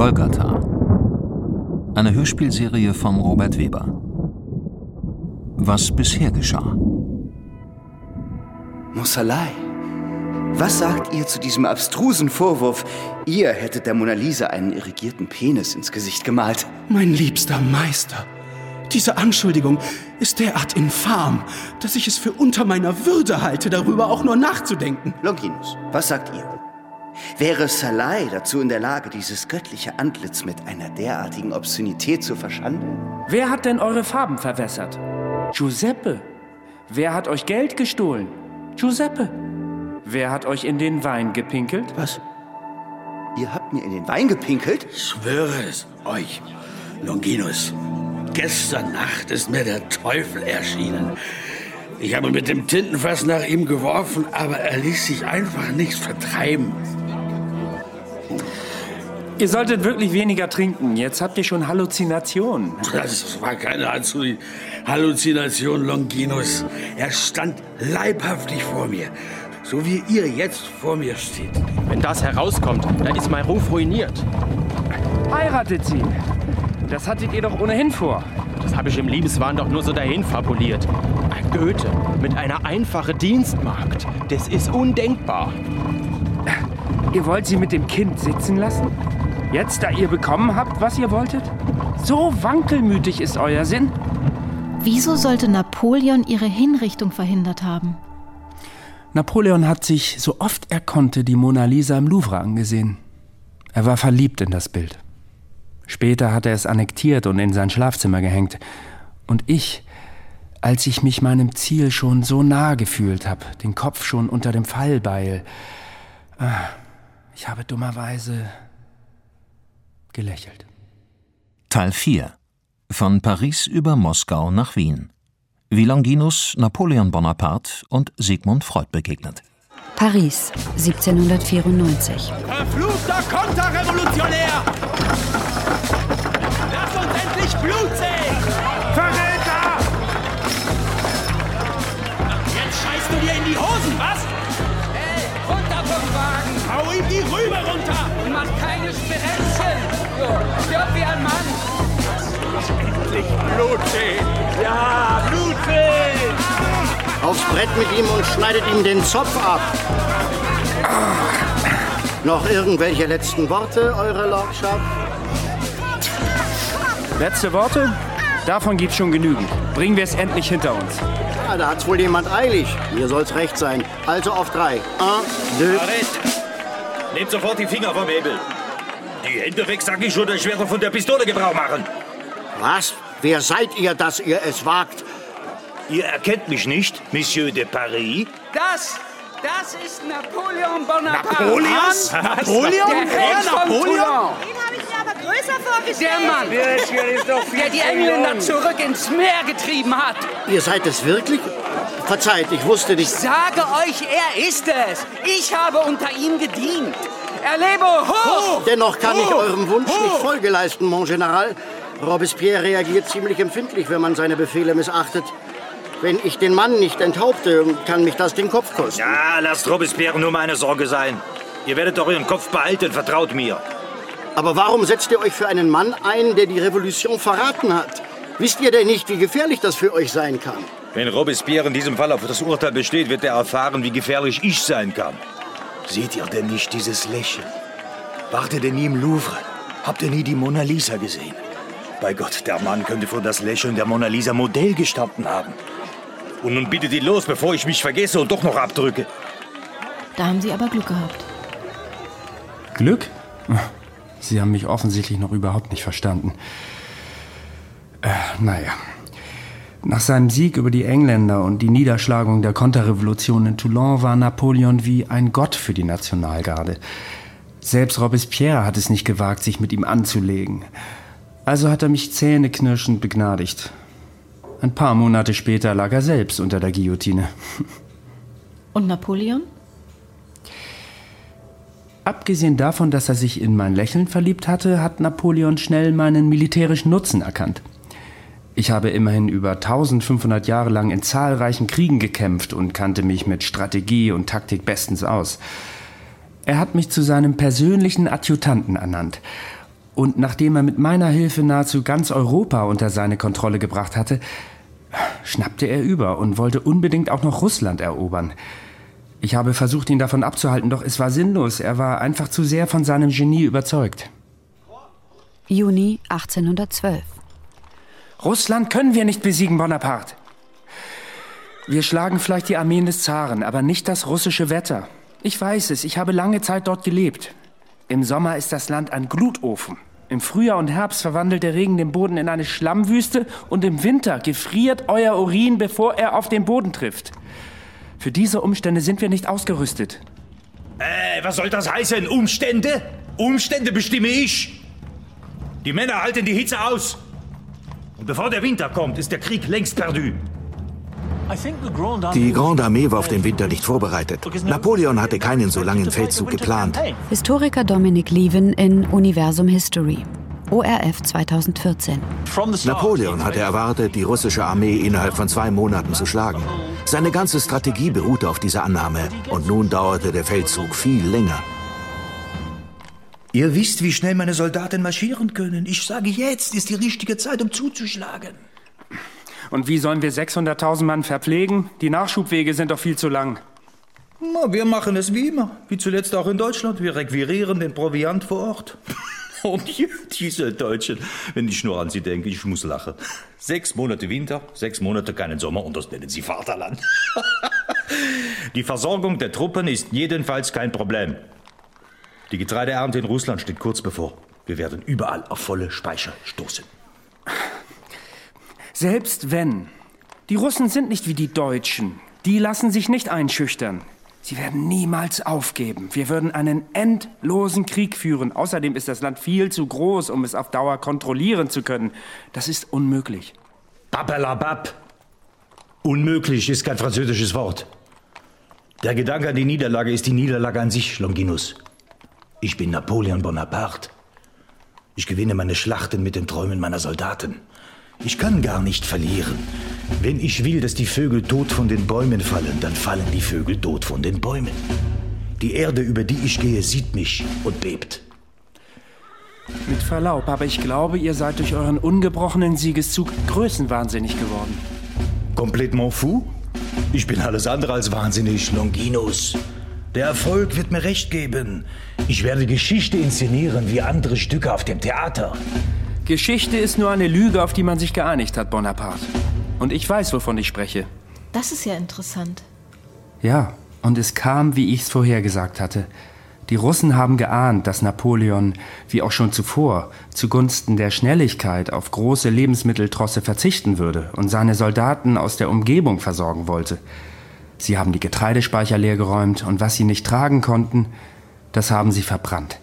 Golgatha. Eine Hörspielserie von Robert Weber. Was bisher geschah. Mossalai, was sagt ihr zu diesem abstrusen Vorwurf, ihr hättet der Mona Lisa einen irrigierten Penis ins Gesicht gemalt? Mein liebster Meister, diese Anschuldigung ist derart infam, dass ich es für unter meiner Würde halte, darüber auch nur nachzudenken. Longinus, was sagt ihr? Wäre Salai dazu in der Lage, dieses göttliche Antlitz mit einer derartigen Obszönität zu verschandeln? Wer hat denn eure Farben verwässert? Giuseppe. Wer hat euch Geld gestohlen? Giuseppe. Wer hat euch in den Wein gepinkelt? Was? Ihr habt mir in den Wein gepinkelt? Ich schwöre es euch, Longinus. Gestern Nacht ist mir der Teufel erschienen. Ich habe mit dem Tintenfass nach ihm geworfen, aber er ließ sich einfach nicht vertreiben. Ihr solltet wirklich weniger trinken. Jetzt habt ihr schon Halluzinationen. Das war keine Halluzination, Longinus. Er stand leibhaftig vor mir, so wie ihr jetzt vor mir steht. Wenn das herauskommt, dann ist mein Ruf ruiniert. Heiratet sie. Das hattet ihr doch ohnehin vor. Das habe ich im Liebeswahn doch nur so dahin fabuliert. Ein Goethe mit einer einfachen Dienstmagd. Das ist undenkbar. Ihr wollt sie mit dem Kind sitzen lassen? Jetzt, da ihr bekommen habt, was ihr wolltet? So wankelmütig ist euer Sinn? Wieso sollte Napoleon ihre Hinrichtung verhindert haben? Napoleon hat sich, so oft er konnte, die Mona Lisa im Louvre angesehen. Er war verliebt in das Bild. Später hat er es annektiert und in sein Schlafzimmer gehängt. Und ich, als ich mich meinem Ziel schon so nahe gefühlt habe, den Kopf schon unter dem Fallbeil, ich habe dummerweise gelächelt. Teil 4. Von Paris über Moskau nach Wien. Wie Longinus Napoleon Bonaparte und Sigmund Freud begegnet. Paris, 1794. Verfluchter Konterrevolutionär! Lass uns endlich Blut sehen! Verräter! Jetzt scheißt du dir in die Hosen, was? Hey, runter vom Wagen! Hau ihm die Rübe runter! Und mach keine Sperenzchen! So, stirb wie ein Mann! Lass uns endlich Blut sehen! Ja, Blut sehen! Aufs Brett mit ihm und schneidet ihm den Zopf ab. Noch irgendwelche letzten Worte, Eure Lordschaft? Letzte Worte? Davon gibt's schon genügend. Bringen wir es endlich hinter uns. Ja, da hat's wohl jemand eilig. Mir soll's recht sein. Also auf 3. 1, 2. Nehmt sofort die Finger vom Hebel. Die Hände weg, sag ich schon, ich werde von der Pistole Gebrauch machen. Was? Wer seid ihr, dass ihr es wagt? Ihr erkennt mich nicht, Monsieur de Paris? Das ist Napoleon Bonaparte. Napoleon? Napoleon? Der Held von Napoleon? Toulon. Den habe ich mir aber größer vorgestellt. Der Mann, der die Engländer zurück ins Meer getrieben hat. Ihr seid es wirklich? Verzeiht, ich wusste nicht. Ich sage euch, er ist es. Ich habe unter ihm gedient. Er lebe hoch! Dennoch kann ich eurem Wunsch nicht Folge leisten, Mon General. Robespierre reagiert ziemlich empfindlich, wenn man seine Befehle missachtet. Wenn ich den Mann nicht enthaupte, kann mich das den Kopf kosten. Ja, lasst Robespierre nur meine Sorge sein. Ihr werdet doch euren Kopf behalten, vertraut mir. Aber warum setzt ihr euch für einen Mann ein, der die Revolution verraten hat? Wisst ihr denn nicht, wie gefährlich das für euch sein kann? Wenn Robespierre in diesem Fall auf das Urteil besteht, wird er erfahren, wie gefährlich ich sein kann. Seht ihr denn nicht dieses Lächeln? Wart ihr denn nie im Louvre? Habt ihr nie die Mona Lisa gesehen? Bei Gott, der Mann könnte vor das Lächeln der Mona Lisa Modell gestanden haben. Und nun bittet ihn los, bevor ich mich vergesse und doch noch abdrücke. Da haben Sie aber Glück gehabt. Glück? Sie haben mich offensichtlich noch überhaupt nicht verstanden. Naja. Nach seinem Sieg über die Engländer und die Niederschlagung der Konterrevolution in Toulon war Napoleon wie ein Gott für die Nationalgarde. Selbst Robespierre hat es nicht gewagt, sich mit ihm anzulegen. Also hat er mich zähneknirschend begnadigt. Ein paar Monate später lag er selbst unter der Guillotine. Und Napoleon? Abgesehen davon, dass er sich in mein Lächeln verliebt hatte, hat Napoleon schnell meinen militärischen Nutzen erkannt. Ich habe immerhin über 1500 Jahre lang in zahlreichen Kriegen gekämpft und kannte mich mit Strategie und Taktik bestens aus. Er hat mich zu seinem persönlichen Adjutanten ernannt. Und nachdem er mit meiner Hilfe nahezu ganz Europa unter seine Kontrolle gebracht hatte, schnappte er über und wollte unbedingt auch noch Russland erobern. Ich habe versucht, ihn davon abzuhalten, doch es war sinnlos. Er war einfach zu sehr von seinem Genie überzeugt. Juni 1812. Russland können wir nicht besiegen, Bonaparte. Wir schlagen vielleicht die Armeen des Zaren, aber nicht das russische Wetter. Ich weiß es, ich habe lange Zeit dort gelebt. Im Sommer ist das Land ein Glutofen. Im Frühjahr und Herbst verwandelt der Regen den Boden in eine Schlammwüste und im Winter gefriert euer Urin, bevor er auf den Boden trifft. Für diese Umstände sind wir nicht ausgerüstet. Was soll das heißen? Umstände? Umstände bestimme ich. Die Männer halten die Hitze aus. Und bevor der Winter kommt, ist der Krieg längst perdu. Die Grande Armee war auf den Winter nicht vorbereitet. Napoleon hatte keinen so langen Feldzug geplant. Historiker Dominic Lieven in Universum History. ORF 2014. Napoleon hatte erwartet, die russische Armee innerhalb von 2 Monaten zu schlagen. Seine ganze Strategie beruhte auf dieser Annahme. Und nun dauerte der Feldzug viel länger. Ihr wisst, wie schnell meine Soldaten marschieren können. Ich sage, jetzt ist die richtige Zeit, um zuzuschlagen. Und wie sollen wir 600.000 Mann verpflegen? Die Nachschubwege sind doch viel zu lang. Na, wir machen es wie immer. Wie zuletzt auch in Deutschland. Wir requirieren den Proviant vor Ort. Und diese Deutschen, wenn ich nur an sie denke, ich muss lachen. 6 Monate Winter, 6 Monate keinen Sommer und das nennen sie Vaterland. Die Versorgung der Truppen ist jedenfalls kein Problem. Die Getreideernte in Russland steht kurz bevor. Wir werden überall auf volle Speicher stoßen. Selbst wenn. Die Russen sind nicht wie die Deutschen. Die lassen sich nicht einschüchtern. Sie werden niemals aufgeben. Wir würden einen endlosen Krieg führen. Außerdem ist das Land viel zu groß, um es auf Dauer kontrollieren zu können. Das ist unmöglich. Papalabab. Unmöglich ist kein französisches Wort. Der Gedanke an die Niederlage ist die Niederlage an sich, Longinus. Ich bin Napoleon Bonaparte. Ich gewinne meine Schlachten mit den Träumen meiner Soldaten. Ich kann gar nicht verlieren. Wenn ich will, dass die Vögel tot von den Bäumen fallen, dann fallen die Vögel tot von den Bäumen. Die Erde, über die ich gehe, sieht mich und bebt. Mit Verlaub, aber ich glaube, ihr seid durch euren ungebrochenen Siegeszug größenwahnsinnig geworden. Complètement fou? Ich bin alles andere als wahnsinnig, Longinus. Der Erfolg wird mir recht geben. Ich werde Geschichte inszenieren wie andere Stücke auf dem Theater. Geschichte ist nur eine Lüge, auf die man sich geeinigt hat, Bonaparte. Und ich weiß, wovon ich spreche. Das ist ja interessant. Ja, und es kam, wie ich es vorhergesagt hatte. Die Russen haben geahnt, dass Napoleon, wie auch schon zuvor, zugunsten der Schnelligkeit auf große Lebensmitteltrosse verzichten würde und seine Soldaten aus der Umgebung versorgen wollte. Sie haben die Getreidespeicher leergeräumt und was sie nicht tragen konnten, das haben sie verbrannt.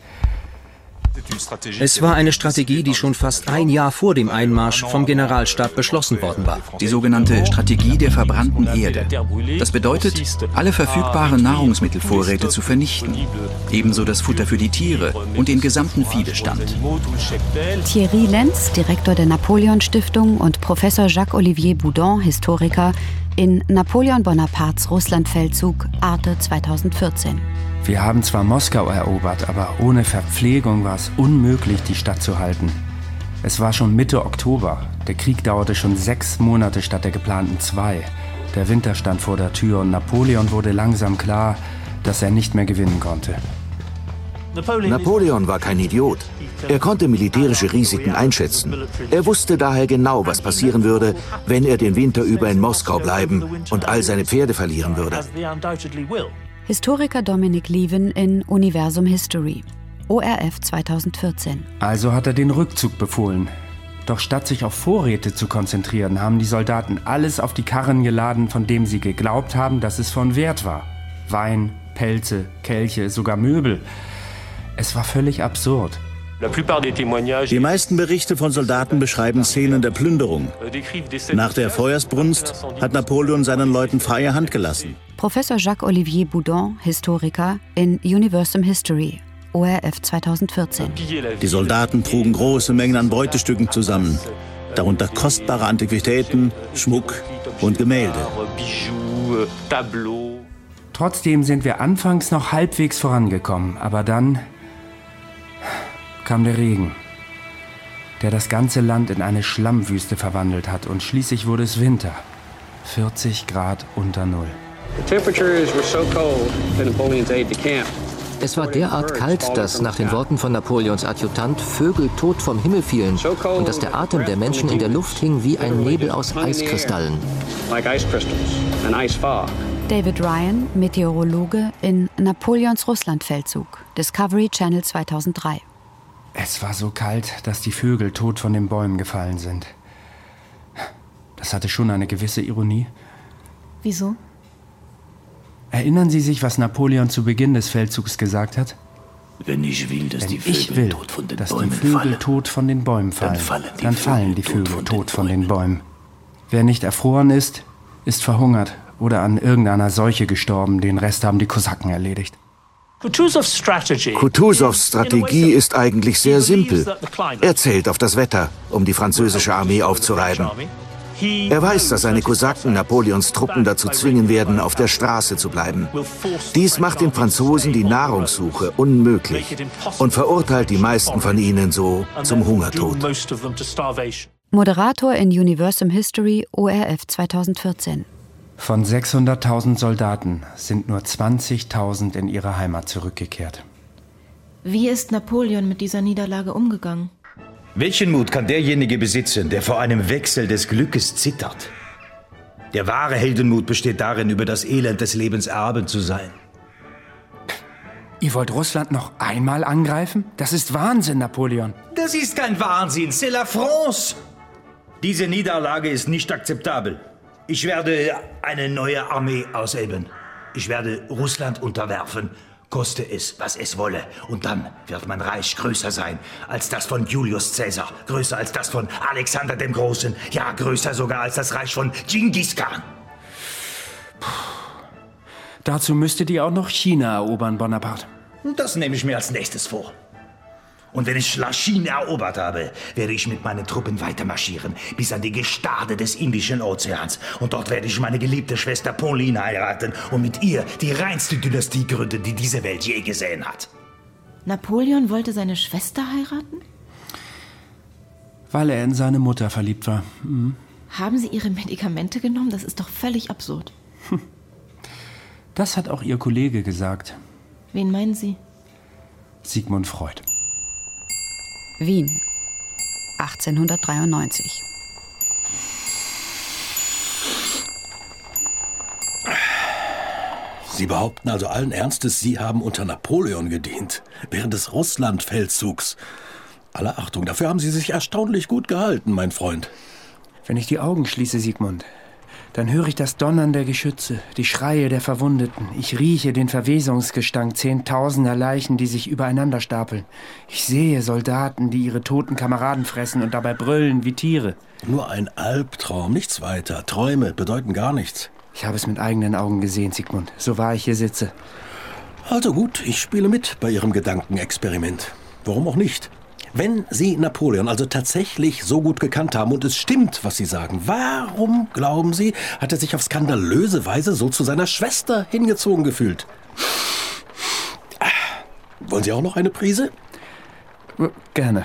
Es war eine Strategie, die schon fast ein Jahr vor dem Einmarsch vom Generalstab beschlossen worden war. Die sogenannte Strategie der verbrannten Erde. Das bedeutet, alle verfügbaren Nahrungsmittelvorräte zu vernichten. Ebenso das Futter für die Tiere und den gesamten Viehbestand. Thierry Lenz, Direktor der Napoleon-Stiftung, und Professor Jacques-Olivier Boudon, Historiker, in Napoleon Bonapartes Russlandfeldzug, Arte 2014. Wir haben zwar Moskau erobert, aber ohne Verpflegung war es unmöglich, die Stadt zu halten. Es war schon Mitte Oktober. Der Krieg dauerte schon 6 Monate statt der geplanten 2. Der Winter stand vor der Tür und Napoleon wurde langsam klar, dass er nicht mehr gewinnen konnte. Napoleon war kein Idiot. Er konnte militärische Risiken einschätzen. Er wusste daher genau, was passieren würde, wenn er den Winter über in Moskau bleiben und all seine Pferde verlieren würde. Historiker Dominic Lieven in Universum History. ORF 2014. Also hat er den Rückzug befohlen. Doch statt sich auf Vorräte zu konzentrieren, haben die Soldaten alles auf die Karren geladen, von dem sie geglaubt haben, dass es von Wert war. Wein, Pelze, Kelche, sogar Möbel. Es war völlig absurd. Die meisten Berichte von Soldaten beschreiben Szenen der Plünderung. Nach der Feuersbrunst hat Napoleon seinen Leuten freie Hand gelassen. Professor Jacques-Olivier Boudon, Historiker, in Universum History, ORF 2014. Die Soldaten trugen große Mengen an Beutestücken zusammen, darunter kostbare Antiquitäten, Schmuck und Gemälde. Trotzdem sind wir anfangs noch halbwegs vorangekommen, aber dann kam der Regen. der das ganze Land in eine Schlammwüste verwandelt hat. Und schließlich wurde es Winter. 40 Grad unter Null. Es war derart kalt, dass nach den Worten von Napoleons Adjutant Vögel tot vom Himmel fielen und dass der Atem der Menschen in der Luft hing wie ein Nebel aus Eiskristallen. David Ryan, Meteorologe in Napoleons Russlandfeldzug, Discovery Channel 2003. Es war so kalt, dass die Vögel tot von den Bäumen gefallen sind. Das hatte schon eine gewisse Ironie. Wieso? Erinnern Sie sich, was Napoleon zu Beginn des Feldzugs gesagt hat? Wenn ich will, dass die Vögel tot von den Bäumen fallen, dann fallen die Vögel tot von den Bäumen. Wer nicht erfroren ist, ist verhungert oder an irgendeiner Seuche gestorben. Den Rest haben die Kosaken erledigt. Kutusows Strategie ist eigentlich sehr simpel. Er zählt auf das Wetter, um die französische Armee aufzureiben. Er weiß, dass seine Kosaken Napoleons Truppen dazu zwingen werden, auf der Straße zu bleiben. Dies macht den Franzosen die Nahrungssuche unmöglich und verurteilt die meisten von ihnen so zum Hungertod. Moderator in Universum History, ORF 2014. Von 600.000 Soldaten sind nur 20.000 in ihre Heimat zurückgekehrt. Wie ist Napoleon mit dieser Niederlage umgegangen? Welchen Mut kann derjenige besitzen, der vor einem Wechsel des Glückes zittert? Der wahre Heldenmut besteht darin, über das Elend des Lebens erhaben zu sein. Ihr wollt Russland noch einmal angreifen? Das ist Wahnsinn, Napoleon. Das ist kein Wahnsinn, c'est la France. Diese Niederlage ist nicht akzeptabel. Ich werde eine neue Armee aushebeln. Ich werde Russland unterwerfen, koste es, was es wolle. Und dann wird mein Reich größer sein als das von Julius Caesar, größer als das von Alexander dem Großen, ja, größer sogar als das Reich von Genghis Khan. Dazu müsstet ihr auch noch China erobern, Bonaparte. Das nehme ich mir als nächstes vor. Und wenn ich China erobert habe, werde ich mit meinen Truppen weitermarschieren, bis an die Gestade des Indischen Ozeans. Und dort werde ich meine geliebte Schwester Pauline heiraten und mit ihr die reinste Dynastie gründen, die diese Welt je gesehen hat. Napoleon wollte seine Schwester heiraten? Weil er in seine Mutter verliebt war. Mhm. Haben Sie Ihre Medikamente genommen? Das ist doch völlig absurd. Das hat auch Ihr Kollege gesagt. Wen meinen Sie? Sigmund Freud. Wien, 1893. Sie behaupten also allen Ernstes, Sie haben unter Napoleon gedient, während des Russlandfeldzugs. Aller Achtung, dafür haben Sie sich erstaunlich gut gehalten, mein Freund. Wenn ich die Augen schließe, Sigmund, dann höre ich das Donnern der Geschütze, die Schreie der Verwundeten. Ich rieche den Verwesungsgestank 10.000er Leichen, die sich übereinander stapeln. Ich sehe Soldaten, die ihre toten Kameraden fressen und dabei brüllen wie Tiere. Nur ein Albtraum, nichts weiter. Träume bedeuten gar nichts. Ich habe es mit eigenen Augen gesehen, Sigmund, so wahr ich hier sitze. Also gut, ich spiele mit bei Ihrem Gedankenexperiment. Warum auch nicht? Wenn Sie Napoleon also tatsächlich so gut gekannt haben und es stimmt, was Sie sagen, warum, glauben Sie, hat er sich auf skandalöse Weise so zu seiner Schwester hingezogen gefühlt? Wollen Sie auch noch eine Prise? Gerne.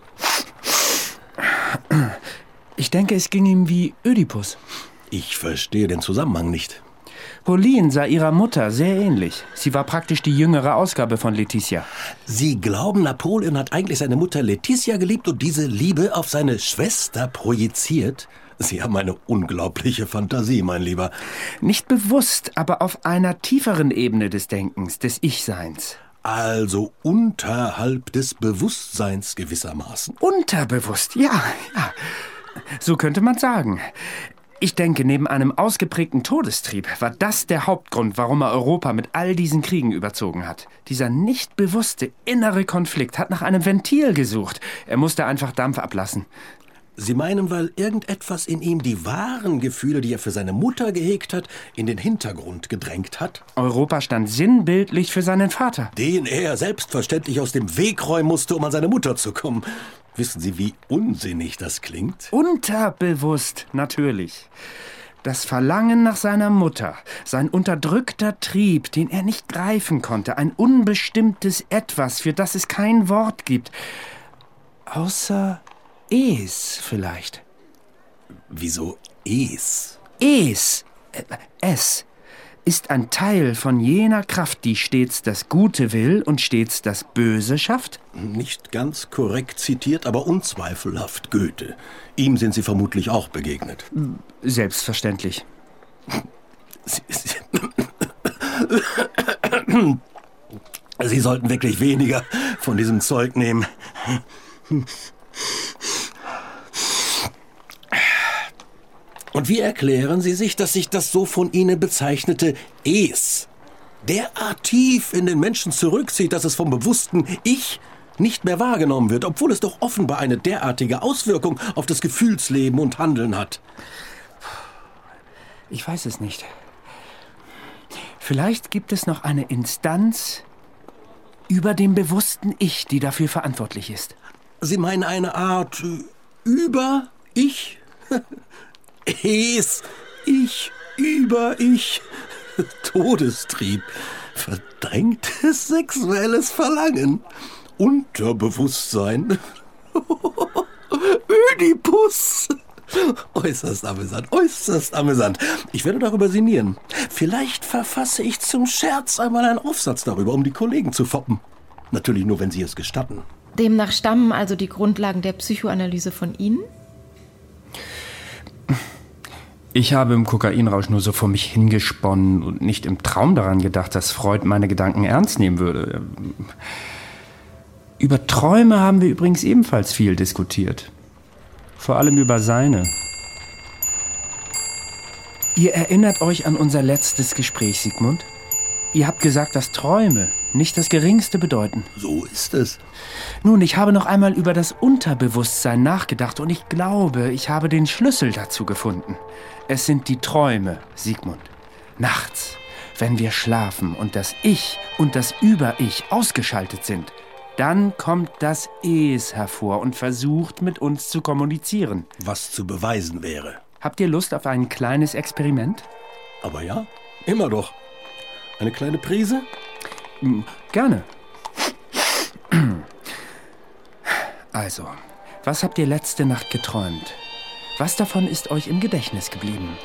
Ich denke, es ging ihm wie Ödipus. Ich verstehe den Zusammenhang nicht. Pauline sah ihrer Mutter sehr ähnlich. Sie war praktisch die jüngere Ausgabe von Letizia. Sie glauben, Napoleon hat eigentlich seine Mutter Letizia geliebt und diese Liebe auf seine Schwester projiziert? Sie haben eine unglaubliche Fantasie, mein Lieber. Nicht bewusst, aber auf einer tieferen Ebene des Denkens, des Ich-Seins. Also unterhalb des Bewusstseins gewissermaßen. Unterbewusst, ja. So könnte man sagen. Ich denke, neben einem ausgeprägten Todestrieb war das der Hauptgrund, warum er Europa mit all diesen Kriegen überzogen hat. Dieser nicht bewusste innere Konflikt hat nach einem Ventil gesucht. Er musste einfach Dampf ablassen. Sie meinen, weil irgendetwas in ihm die wahren Gefühle, die er für seine Mutter gehegt hat, in den Hintergrund gedrängt hat? Europa stand sinnbildlich für seinen Vater. Den er selbstverständlich aus dem Weg räumen musste, um an seine Mutter zu kommen. Wissen Sie, wie unsinnig das klingt? Unterbewusst, natürlich. Das Verlangen nach seiner Mutter, sein unterdrückter Trieb, den er nicht greifen konnte, ein unbestimmtes Etwas, für das es kein Wort gibt, außer Es vielleicht. Wieso es? Es ist ein Teil von jener Kraft, die stets das Gute will und stets das Böse schafft? Nicht ganz korrekt zitiert, aber unzweifelhaft Goethe. Ihm sind Sie vermutlich auch begegnet. Selbstverständlich. Sie sollten wirklich weniger von diesem Zeug nehmen. Und wie erklären Sie sich, dass sich das so von Ihnen bezeichnete Es derart tief in den Menschen zurückzieht, dass es vom bewussten Ich nicht mehr wahrgenommen wird, obwohl es doch offenbar eine derartige Auswirkung auf das Gefühlsleben und Handeln hat? Ich weiß es nicht. Vielleicht gibt es noch eine Instanz über dem bewussten Ich, die dafür verantwortlich ist. Sie meinen eine Art Über-Ich? Es, Ich, Über-Ich. Todestrieb, verdrängtes sexuelles Verlangen, Unterbewusstsein, Ödipus. Äußerst amüsant, äußerst amüsant. Ich werde darüber sinnieren. Vielleicht verfasse ich zum Scherz einmal einen Aufsatz darüber, um die Kollegen zu foppen. Natürlich nur, wenn Sie es gestatten. Demnach stammen also die Grundlagen der Psychoanalyse von Ihnen? Ich habe im Kokainrausch nur so vor mich hingesponnen und nicht im Traum daran gedacht, dass Freud meine Gedanken ernst nehmen würde. Über Träume haben wir übrigens ebenfalls viel diskutiert. Vor allem über seine. Ihr erinnert euch an unser letztes Gespräch, Sigmund? Ihr habt gesagt, dass Träume nicht das Geringste bedeuten. So ist es. Nun, ich habe noch einmal über das Unterbewusstsein nachgedacht und ich glaube, ich habe den Schlüssel dazu gefunden. Es sind die Träume, Sigmund. Nachts, wenn wir schlafen und das Ich und das Über-Ich ausgeschaltet sind, dann kommt das Es hervor und versucht, mit uns zu kommunizieren. Was zu beweisen wäre. Habt ihr Lust auf ein kleines Experiment? Aber ja, immer doch. Eine kleine Prise? Gerne. Also, was habt ihr letzte Nacht geträumt? Was davon ist euch im Gedächtnis geblieben?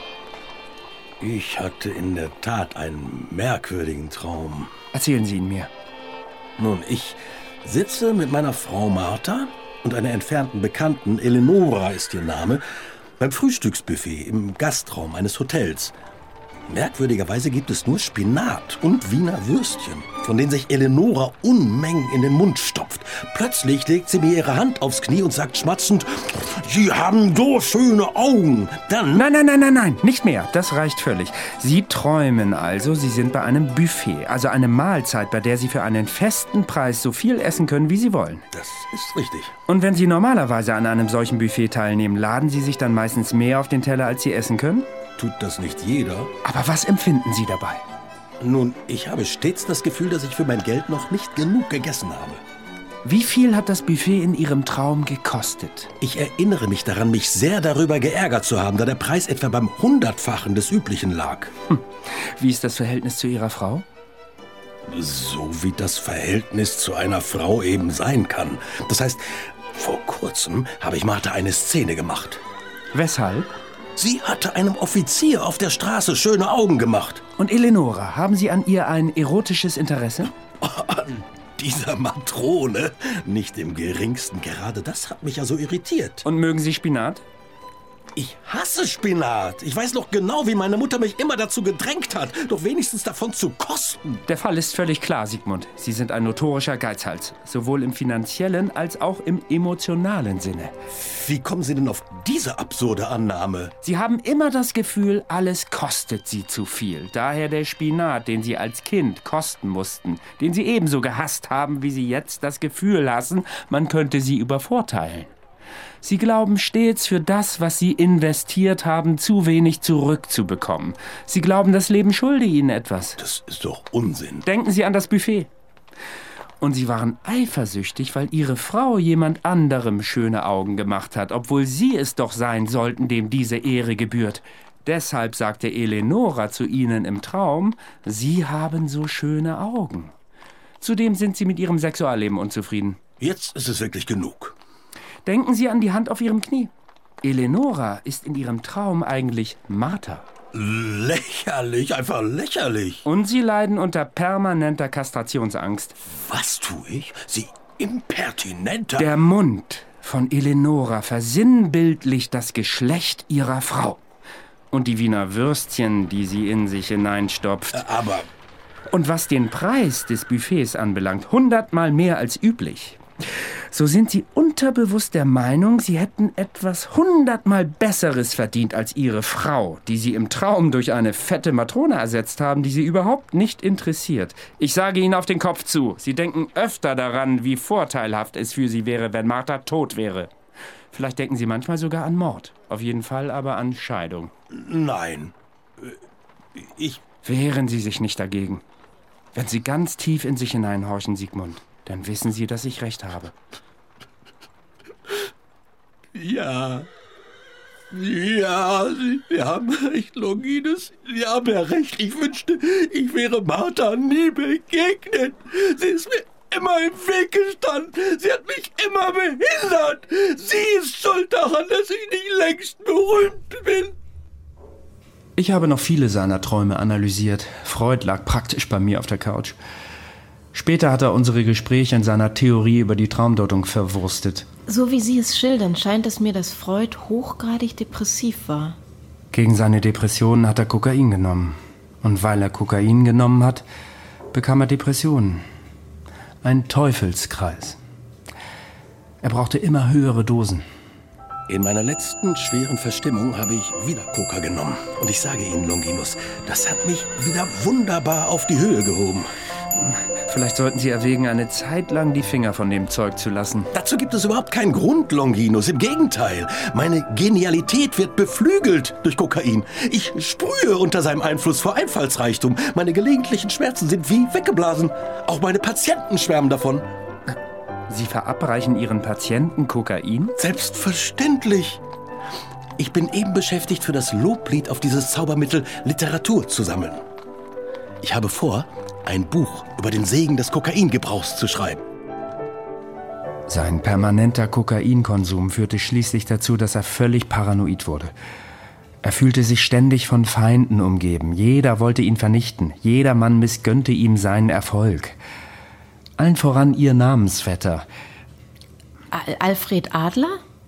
Ich hatte in der Tat einen merkwürdigen Traum. Erzählen Sie ihn mir. Nun, ich sitze mit meiner Frau Martha und einer entfernten Bekannten, Eleonora ist ihr Name, beim Frühstücksbuffet im Gastraum eines Hotels. Merkwürdigerweise gibt es nur Spinat und Wiener Würstchen, von denen sich Eleonora Unmengen in den Mund stopft. Plötzlich legt sie mir ihre Hand aufs Knie und sagt schmatzend, Sie haben so schöne Augen. Dann... Nein, nicht mehr. Das reicht völlig. Sie träumen also, Sie sind bei einem Buffet, also eine Mahlzeit, bei der Sie für einen festen Preis so viel essen können, wie Sie wollen. Das ist richtig. Und wenn Sie normalerweise an einem solchen Buffet teilnehmen, laden Sie sich dann meistens mehr auf den Teller, als Sie essen können? Tut das nicht jeder. Aber was empfinden Sie dabei? Nun, ich habe stets das Gefühl, dass ich für mein Geld noch nicht genug gegessen habe. Wie viel hat das Buffet in Ihrem Traum gekostet? Ich erinnere mich daran, mich sehr darüber geärgert zu haben, da der Preis etwa beim 100-fachen des Üblichen lag. Wie ist das Verhältnis zu Ihrer Frau? So wie das Verhältnis zu einer Frau eben sein kann. Das heißt, vor kurzem habe ich Martha eine Szene gemacht. Weshalb? Sie hatte einem Offizier auf der Straße schöne Augen gemacht. Und Eleonora, haben Sie an ihr ein erotisches Interesse? An dieser Matrone? Nicht im geringsten. Gerade das hat mich ja so irritiert. Und mögen Sie Spinat? Ich hasse Spinat. Ich weiß noch genau, wie meine Mutter mich immer dazu gedrängt hat, doch wenigstens davon zu kosten. Der Fall ist völlig klar, Sigmund. Sie sind ein notorischer Geizhals. Sowohl im finanziellen als auch im emotionalen Sinne. Wie kommen Sie denn auf diese absurde Annahme? Sie haben immer das Gefühl, alles kostet Sie zu viel. Daher der Spinat, den Sie als Kind kosten mussten. Den Sie ebenso gehasst haben, wie Sie jetzt das Gefühl hassen, man könnte Sie übervorteilen. Sie glauben stets, für das, was Sie investiert haben, zu wenig zurückzubekommen. Sie glauben, das Leben schulde Ihnen etwas. Das ist doch Unsinn. Denken Sie an das Buffet. Und Sie waren eifersüchtig, weil Ihre Frau jemand anderem schöne Augen gemacht hat, obwohl Sie es doch sein sollten, dem diese Ehre gebührt. Deshalb sagte Eleonora zu Ihnen im Traum, Sie haben so schöne Augen. Zudem sind Sie mit Ihrem Sexualleben unzufrieden. Jetzt ist es wirklich genug. Denken Sie an die Hand auf Ihrem Knie. Eleonora ist in ihrem Traum eigentlich Martha. Lächerlich, einfach lächerlich. Und Sie leiden unter permanenter Kastrationsangst. Was tue ich? Sie impertinenter... Der Mund von Eleonora versinnbildlicht das Geschlecht ihrer Frau. Und die Wiener Würstchen, die sie in sich hineinstopft. Aber... Und was den Preis des Buffets anbelangt, 100-mal mehr als üblich. So sind Sie unterbewusst der Meinung, Sie hätten etwas 100-mal Besseres verdient als Ihre Frau, die Sie im Traum durch eine fette Matrone ersetzt haben, die Sie überhaupt nicht interessiert. Ich sage Ihnen auf den Kopf zu, Sie denken öfter daran, wie vorteilhaft es für Sie wäre, wenn Martha tot wäre. Vielleicht denken Sie manchmal sogar an Mord. Auf jeden Fall aber an Scheidung. Nein. Wehren Sie sich nicht dagegen. Wenn Sie ganz tief in sich hineinhorchen, Sigmund, dann wissen Sie, dass ich recht habe. Ja. Ja, Sie haben recht, Longinus. Sie haben ja recht. Ich wünschte, ich wäre Martha nie begegnet. Sie ist mir immer im Weg gestanden. Sie hat mich immer behindert. Sie ist schuld daran, dass ich nicht längst berühmt bin. Ich habe noch viele seiner Träume analysiert. Freud lag praktisch bei mir auf der Couch. Später hat er unsere Gespräche in seiner Theorie über die Traumdeutung verwurstet. So wie Sie es schildern, scheint es mir, dass Freud hochgradig depressiv war. Gegen seine Depressionen hat er Kokain genommen. Und weil er Kokain genommen hat, bekam er Depressionen. Ein Teufelskreis. Er brauchte immer höhere Dosen. In meiner letzten schweren Verstimmung habe ich wieder Coca genommen. Und ich sage Ihnen, Longinus, das hat mich wieder wunderbar auf die Höhe gehoben. Vielleicht sollten Sie erwägen, eine Zeit lang die Finger von dem Zeug zu lassen. Dazu gibt es überhaupt keinen Grund, Longinus. Im Gegenteil. Meine Genialität wird beflügelt durch Kokain. Ich sprühe unter seinem Einfluss vor Einfallsreichtum. Meine gelegentlichen Schmerzen sind wie weggeblasen. Auch meine Patienten schwärmen davon. Sie verabreichen Ihren Patienten Kokain? Selbstverständlich. Ich bin eben beschäftigt, für das Loblied auf dieses Zaubermittel Literatur zu sammeln. Ich habe vor, ein Buch über den Segen des Kokaingebrauchs zu schreiben. Sein permanenter Kokainkonsum führte schließlich dazu, dass er völlig paranoid wurde. Er fühlte sich ständig von Feinden umgeben. Jeder wollte ihn vernichten. Jeder Mann missgönnte ihm seinen Erfolg. Allen voran ihr Namensvetter. Alfred Adler?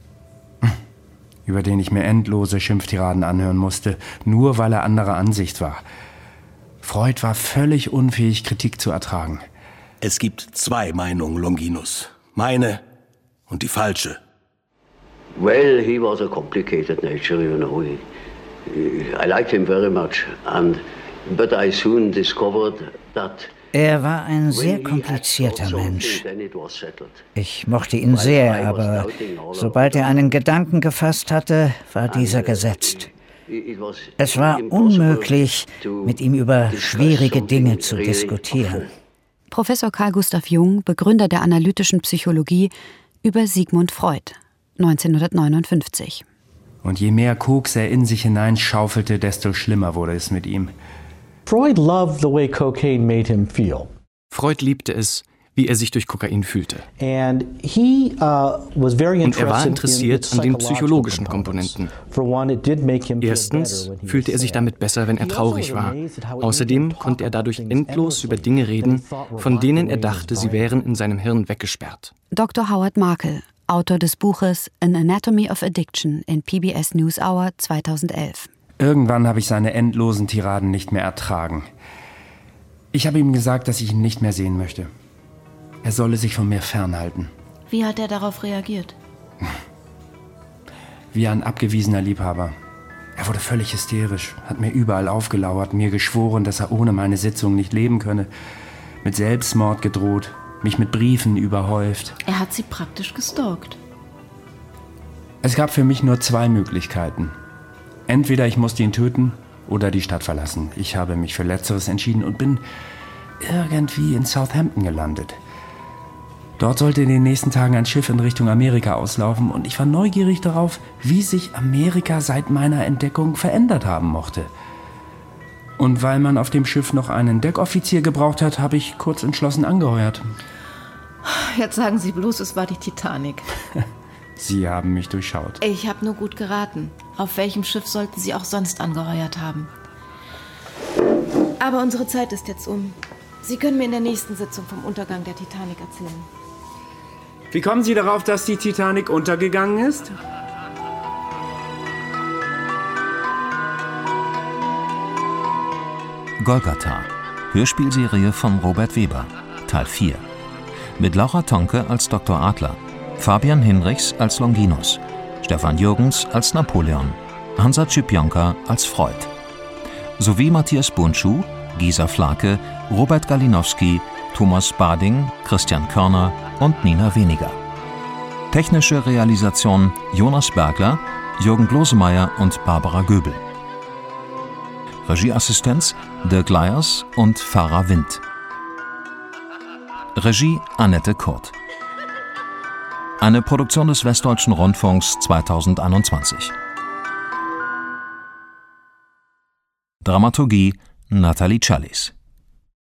Über den ich mir endlose Schimpftiraden anhören musste, nur weil er anderer Ansicht war. Freud war völlig unfähig, Kritik zu ertragen. Es gibt zwei Meinungen, Longinus. Meine und die falsche. Well, he was a complicated nature, you know. I liked him very much, but I soon discovered that... Er war ein sehr komplizierter Mensch. Ich mochte ihn sehr, aber sobald er einen Gedanken gefasst hatte, war dieser gesetzt. Es war unmöglich, mit ihm über schwierige Dinge zu diskutieren. Professor Carl Gustav Jung, Begründer der analytischen Psychologie, über Sigmund Freud, 1959. Und je mehr Koks er in sich hineinschaufelte, desto schlimmer wurde es mit ihm. Freud loved the way cocaine made him feel. Freud liebte es, wie er sich durch Kokain fühlte. And he was very Und er war interessiert an den psychologischen Komponenten. Erstens fühlte er sich damit besser, wenn er traurig war. Außerdem konnte er dadurch endlos über Dinge reden, von denen er dachte, sie wären in seinem Hirn weggesperrt. Dr. Howard Markel, Autor des Buches An Anatomy of Addiction in PBS NewsHour 2011. Irgendwann habe ich seine endlosen Tiraden nicht mehr ertragen. Ich habe ihm gesagt, dass ich ihn nicht mehr sehen möchte. Er solle sich von mir fernhalten. Wie hat er darauf reagiert? Wie ein abgewiesener Liebhaber. Er wurde völlig hysterisch, hat mir überall aufgelauert, mir geschworen, dass er ohne meine Sitzung nicht leben könne, mit Selbstmord gedroht, mich mit Briefen überhäuft. Er hat Sie praktisch gestalkt. Es gab für mich nur zwei Möglichkeiten. Entweder ich musste ihn töten oder die Stadt verlassen. Ich habe mich für Letzteres entschieden und bin irgendwie in Southampton gelandet. Dort sollte in den nächsten Tagen ein Schiff in Richtung Amerika auslaufen und ich war neugierig darauf, wie sich Amerika seit meiner Entdeckung verändert haben mochte. Und weil man auf dem Schiff noch einen Deckoffizier gebraucht hat, habe ich kurz entschlossen angeheuert. Jetzt sagen Sie bloß, es war die Titanic. Sie haben mich durchschaut. Ich habe nur gut geraten. Auf welchem Schiff sollten Sie auch sonst angeheuert haben? Aber unsere Zeit ist jetzt um. Sie können mir in der nächsten Sitzung vom Untergang der Titanic erzählen. Wie kommen Sie darauf, dass die Titanic untergegangen ist? Golgatha, Hörspielserie von Robert Weber, Teil 4. Mit Laura Tonke als Dr. Adler, Fabian Hinrichs als Longinus, Stefan Jürgens als Napoleon, Hansa Schipionka als Freud. Sowie Matthias Bundschuh, Gisa Flake, Robert Galinowski, Thomas Bading, Christian Körner und Nina Weniger. Technische Realisation Jonas Bergler, Jürgen Blosemeyer und Barbara Göbel. Regieassistenz Dirk Leyers und Farah Wind. Regie Annette Kurt. Eine Produktion des Westdeutschen Rundfunks 2021. Dramaturgie Nathalie Challis.